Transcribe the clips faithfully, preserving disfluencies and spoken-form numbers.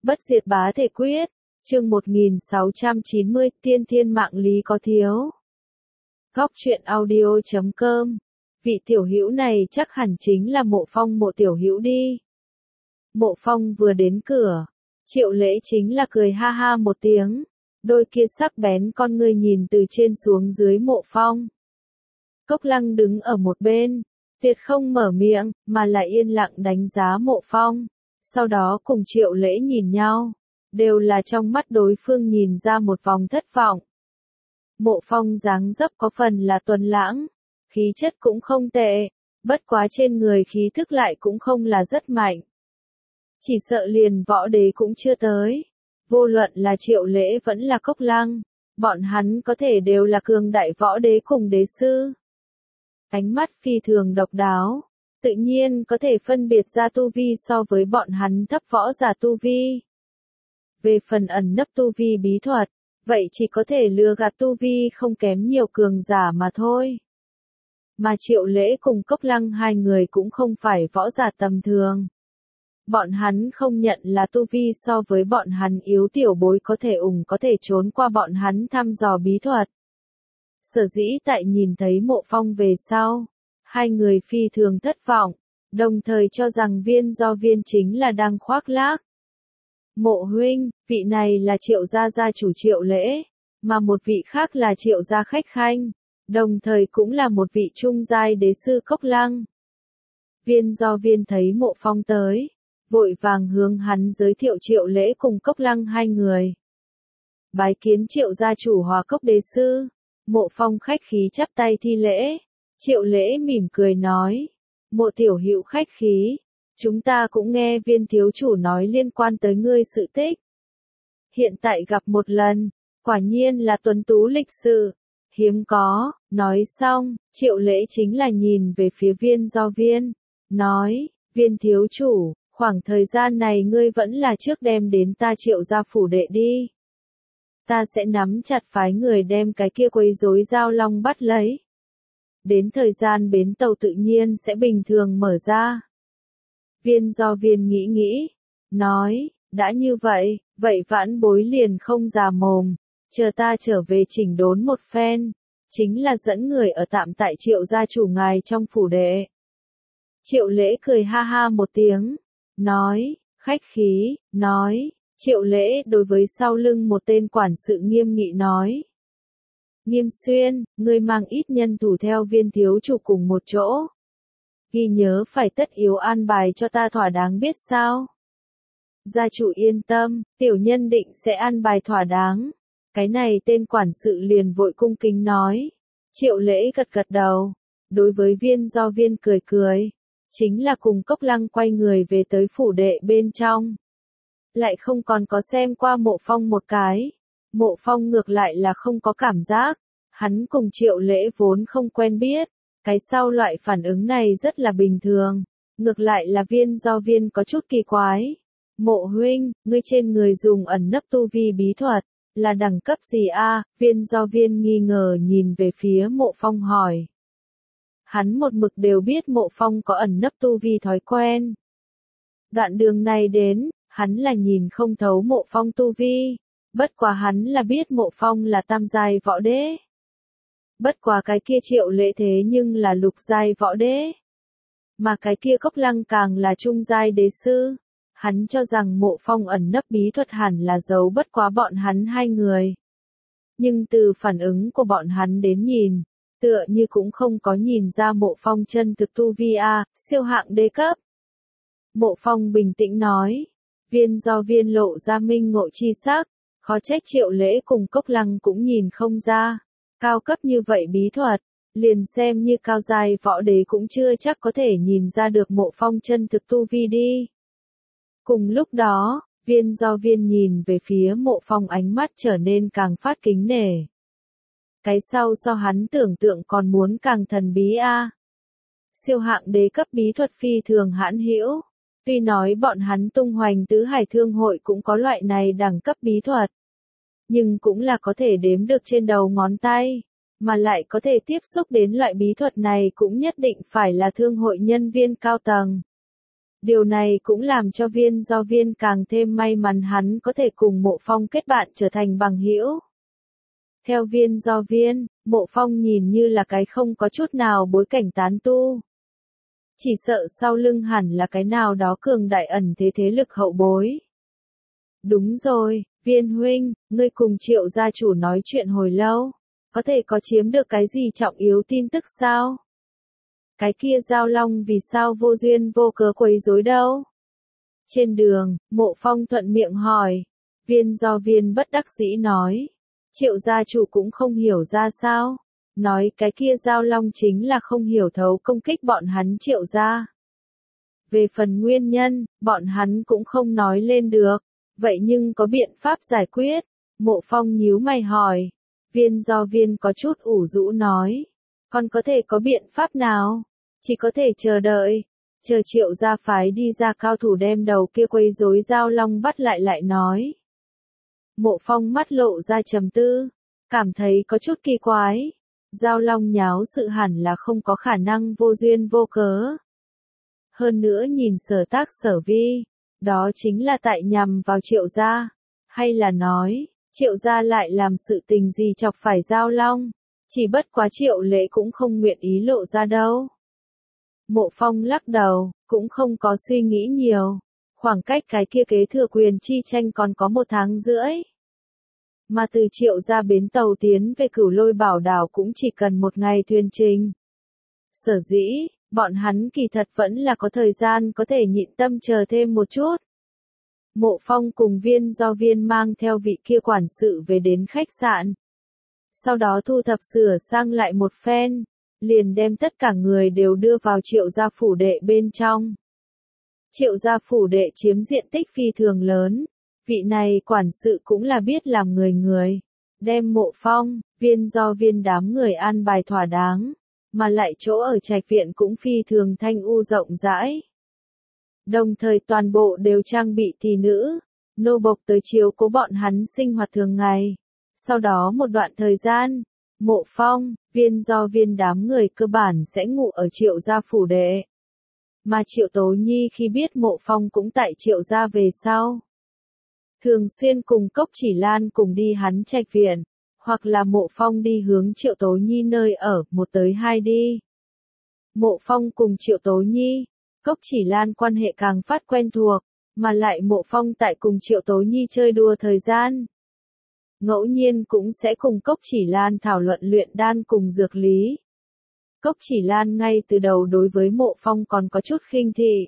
Bất diệt bá thể quyết, chương một nghìn sáu trăm chín mươi, tiên thiên mạng lý có thiếu. Góc truyện audio chấm com. Vị tiểu hữu này chắc hẳn chính là Mộ Phong Mộ tiểu hữu đi. Mộ Phong vừa đến cửa, Triệu Lễ chính là cười ha ha một tiếng, đôi kia sắc bén con ngươi nhìn từ trên xuống dưới Mộ Phong. Cốc Lăng đứng ở một bên, tuyệt không mở miệng, mà lại yên lặng đánh giá Mộ Phong, sau đó cùng Triệu Lễ nhìn nhau, đều là trong mắt đối phương nhìn ra một vòng thất vọng. Mộ Phong dáng dấp có phần là tuấn lãng, khí chất cũng không tệ, bất quá trên người khí thức lại cũng không là rất mạnh. Chỉ sợ liền võ đế cũng chưa tới, vô luận là Triệu Lễ vẫn là Cốc Lăng, bọn hắn có thể đều là cường đại võ đế cùng đế sư. Ánh mắt phi thường độc đáo, tự nhiên có thể phân biệt ra tu vi so với bọn hắn thấp võ giả tu vi. Về phần ẩn nấp tu vi bí thuật, vậy chỉ có thể lừa gạt tu vi không kém nhiều cường giả mà thôi. Mà Triệu Lễ cùng Cốc Lăng hai người cũng không phải võ giả tầm thường. Bọn hắn không nhận là tu vi so với bọn hắn yếu tiểu bối có thể ủng có thể trốn qua bọn hắn thăm dò bí thuật. Sở dĩ tại nhìn thấy Mộ Phong về sau, hai người phi thường thất vọng, đồng thời cho rằng Viên Do Viên chính là đang khoác lác. Mộ huynh, vị này là Triệu gia gia chủ Triệu Lễ, mà một vị khác là Triệu gia khách khanh, đồng thời cũng là một vị trung giai đế sư Cốc Lăng. Viên Do Viên thấy Mộ Phong tới, vội vàng hướng hắn giới thiệu Triệu Lễ cùng Cốc Lăng hai người. Bái kiến Triệu gia chủ Hòa Cốc đế sư. Mộ Phong khách khí chắp tay thi lễ, Triệu Lễ mỉm cười nói, Mộ tiểu hữu khách khí, chúng ta cũng nghe Viên thiếu chủ nói liên quan tới ngươi sự tích. Hiện tại gặp một lần, quả nhiên là tuấn tú lịch sự, hiếm có. Nói xong, Triệu Lễ chính là nhìn về phía Viên Do Viên, nói, Viên thiếu chủ, khoảng thời gian này ngươi vẫn là trước đem đến ta Triệu gia phủ đệ đi. Ta sẽ nắm chặt phái người đem cái kia quấy rối Giao Long bắt lấy. Đến thời gian bến tàu tự nhiên sẽ bình thường mở ra. Viên Do Viên nghĩ nghĩ, nói, đã như vậy, vậy vãn bối liền không già mồm, chờ ta trở về chỉnh đốn một phen, chính là dẫn người ở tạm tại Triệu gia chủ ngài trong phủ đệ. Triệu Lễ cười ha ha một tiếng, nói, khách khí, nói. Triệu Lễ đối với sau lưng một tên quản sự nghiêm nghị nói. Nghiêm Xuyên, ngươi mang ít nhân thủ theo Viên thiếu chủ cùng một chỗ. Ghi nhớ phải tất yếu an bài cho ta thỏa đáng biết sao. Gia chủ yên tâm, tiểu nhân định sẽ an bài thỏa đáng. Cái này tên quản sự liền vội cung kính nói. Triệu Lễ gật gật đầu, đối với Viên Do Viên cười cười, chính là cùng Cốc Lăng quay người về tới phủ đệ bên trong. Lại không còn có xem qua Mộ Phong một cái. Mộ Phong ngược lại là không có cảm giác, hắn cùng Triệu Lễ vốn không quen biết, cái sau loại phản ứng này rất là bình thường, ngược lại là Viên Do Viên có chút kỳ quái. Mộ huynh, ngươi trên người dùng ẩn nấp tu vi bí thuật, là đẳng cấp gì a? Viên Do Viên nghi ngờ nhìn về phía Mộ Phong hỏi. Hắn một mực đều biết Mộ Phong có ẩn nấp tu vi thói quen. Đoạn đường này đến, hắn là nhìn không thấu Mộ Phong tu vi, bất quá hắn là biết Mộ Phong là tam giai võ đế. Bất quá cái kia Triệu Lễ thế nhưng là lục giai võ đế. Mà cái kia Cốc Lăng càng là trung giai đế sư. Hắn cho rằng Mộ Phong ẩn nấp bí thuật hẳn là giấu bất quá bọn hắn hai người. Nhưng từ phản ứng của bọn hắn đến nhìn, tựa như cũng không có nhìn ra Mộ Phong chân thực tu vi a, siêu hạng đế cấp. Mộ Phong bình tĩnh nói. Viên Do Viên lộ ra minh ngộ chi sắc, khó trách Triệu Lễ cùng Cốc Lăng cũng nhìn không ra. Cao cấp như vậy bí thuật, liền xem như cao giai võ đế cũng chưa chắc có thể nhìn ra được Mộ Phong chân thực tu vi đi. Cùng lúc đó, Viên Do Viên nhìn về phía Mộ Phong ánh mắt trở nên càng phát kính nể. Cái sau so hắn tưởng tượng còn muốn càng thần bí a. Siêu hạng đế cấp bí thuật phi thường hãn hữu. Tuy nói bọn hắn tung hoành tứ hải thương hội cũng có loại này đẳng cấp bí thuật, nhưng cũng là có thể đếm được trên đầu ngón tay, mà lại có thể tiếp xúc đến loại bí thuật này cũng nhất định phải là thương hội nhân viên cao tầng. Điều này cũng làm cho Viên Do Viên càng thêm may mắn hắn có thể cùng Mộ Phong kết bạn trở thành bằng hữu. Theo Viên Do Viên, Mộ Phong nhìn như là cái không có chút nào bối cảnh tán tu. Chỉ sợ sau lưng hẳn là cái nào đó cường đại ẩn thế thế lực hậu bối. Đúng rồi, Viên huynh, ngươi cùng Triệu gia chủ nói chuyện hồi lâu, có thể có chiếm được cái gì trọng yếu tin tức sao? Cái kia Giao Long vì sao vô duyên vô cớ quấy rối đâu? Trên đường, Mộ Phong thuận miệng hỏi. Viên Do Viên bất đắc dĩ nói. Triệu gia chủ cũng không hiểu ra sao. Nói cái kia Giao Long chính là không hiểu thấu công kích bọn hắn Triệu gia. Về phần nguyên nhân, bọn hắn cũng không nói lên được. Vậy nhưng có biện pháp giải quyết? Mộ Phong nhíu mày hỏi. Viên Do Viên có chút ủ rũ nói. Còn có thể có biện pháp nào? Chỉ có thể chờ đợi. Chờ Triệu gia phái đi ra cao thủ đem đầu kia quấy rối Giao Long bắt lại lại nói. Mộ Phong mắt lộ ra trầm tư. Cảm thấy có chút kỳ quái. Giao Long nháo sự hẳn là không có khả năng vô duyên vô cớ. Hơn nữa nhìn sở tác sở vi. Đó chính là tại nhằm vào Triệu gia. Hay là nói, Triệu gia lại làm sự tình gì chọc phải Giao Long. Chỉ bất quá Triệu Lễ cũng không nguyện ý lộ ra đâu. Mộ Phong lắc đầu, cũng không có suy nghĩ nhiều. Khoảng cách cái kia kế thừa quyền chi tranh còn có một tháng rưỡi. Mà từ Triệu gia bến tàu tiến về Cửu Lôi Bảo Đảo cũng chỉ cần một ngày thuyền trình. Sở dĩ, bọn hắn kỳ thật vẫn là có thời gian có thể nhịn tâm chờ thêm một chút. Mộ Phong cùng Viên Do Viên mang theo vị kia quản sự về đến khách sạn. Sau đó thu thập sửa sang lại một phen, liền đem tất cả người đều đưa vào Triệu gia phủ đệ bên trong. Triệu gia phủ đệ chiếm diện tích phi thường lớn, vị này quản sự cũng là biết làm người người, đem Mộ Phong, Viên Do Viên đám người an bài thỏa đáng, mà lại chỗ ở trạch viện cũng phi thường thanh u rộng rãi. Đồng thời toàn bộ đều trang bị thị nữ, nô bộc tới chiếu cố bọn hắn sinh hoạt thường ngày. Sau đó một đoạn thời gian, Mộ Phong, Viên Do Viên đám người cơ bản sẽ ngủ ở Triệu gia phủ đệ. Mà Triệu Tố Nhi khi biết Mộ Phong cũng tại Triệu gia về sau. Thường xuyên cùng Cốc Chỉ Lan cùng đi hắn trạch viện, hoặc là Mộ Phong đi hướng Triệu Tố Nhi nơi ở, một tới hai đi. Mộ Phong cùng Triệu Tố Nhi, Cốc Chỉ Lan quan hệ càng phát quen thuộc, mà lại Mộ Phong tại cùng Triệu Tố Nhi chơi đùa thời gian. Ngẫu nhiên cũng sẽ cùng Cốc Chỉ Lan thảo luận luyện đan cùng dược lý. Cốc Chỉ Lan ngay từ đầu đối với Mộ Phong còn có chút khinh thị.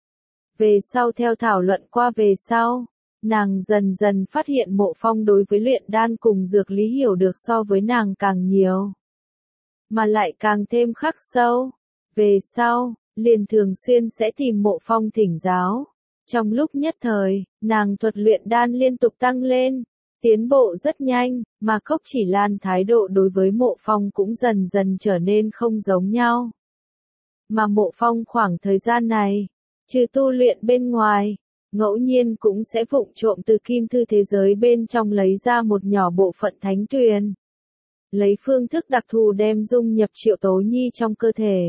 Về sau theo thảo luận qua về sau, nàng dần dần phát hiện Mộ Phong đối với luyện đan cùng dược lý hiểu được so với nàng càng nhiều. Mà lại càng thêm khắc sâu. Về sau, liền thường xuyên sẽ tìm Mộ Phong thỉnh giáo. Trong lúc nhất thời, nàng thuật luyện đan liên tục tăng lên. Tiến bộ rất nhanh, mà Cốc Chỉ Lan thái độ đối với Mộ Phong cũng dần dần trở nên không giống nhau. Mà Mộ Phong khoảng thời gian này, trừ tu luyện bên ngoài, ngẫu nhiên cũng sẽ vụng trộm từ kim thư thế giới bên trong lấy ra một nhỏ bộ phận thánh tuyền. Lấy phương thức đặc thù đem dung nhập Triệu Tố Nhi trong cơ thể.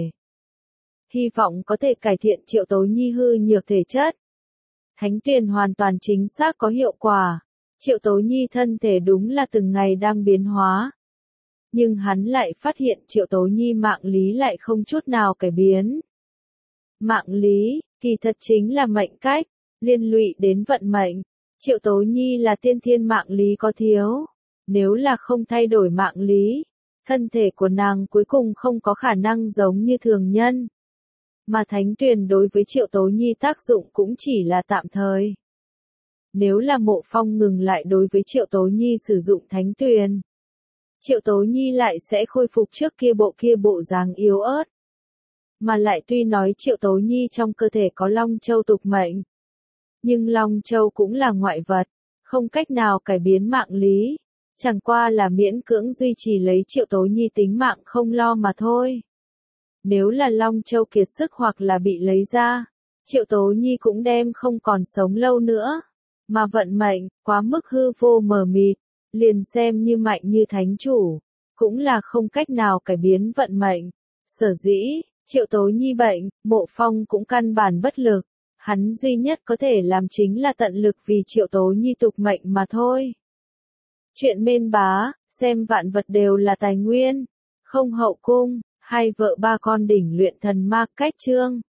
Hy vọng có thể cải thiện Triệu Tố Nhi hư nhược thể chất. Thánh tuyền hoàn toàn chính xác có hiệu quả. Triệu Tố Nhi thân thể đúng là từng ngày đang biến hóa. Nhưng hắn lại phát hiện Triệu Tố Nhi mạng lý lại không chút nào cải biến. Mạng lý, kỳ thật chính là mệnh cách, liên lụy đến vận mệnh. Triệu Tố Nhi là tiên thiên mạng lý có thiếu. Nếu là không thay đổi mạng lý, thân thể của nàng cuối cùng không có khả năng giống như thường nhân. Mà thánh tuyền đối với Triệu Tố Nhi tác dụng cũng chỉ là tạm thời. Nếu là Mộ Phong ngừng lại đối với Triệu Tố Nhi sử dụng thánh tuyền, Triệu Tố Nhi lại sẽ khôi phục trước kia bộ kia bộ dáng yếu ớt. Mà lại tuy nói Triệu Tố Nhi trong cơ thể có Long Châu tục mệnh, nhưng Long Châu cũng là ngoại vật, không cách nào cải biến mạng lý, chẳng qua là miễn cưỡng duy trì lấy Triệu Tố Nhi tính mạng không lo mà thôi. Nếu là Long Châu kiệt sức hoặc là bị lấy ra, Triệu Tố Nhi cũng đem không còn sống lâu nữa. Mà vận mệnh, quá mức hư vô mờ mịt, liền xem như mạnh như thánh chủ, cũng là không cách nào cải biến vận mệnh. Sở dĩ, Triệu Tố Nhi bệnh, Mộ Phong cũng căn bản bất lực, Hắn duy nhất có thể làm chính là tận lực vì Triệu Tố Nhi tục mệnh mà thôi. Chuyện mên bá, xem vạn vật đều là tài nguyên, không hậu cung, hai vợ ba con đỉnh luyện thần ma cách chương.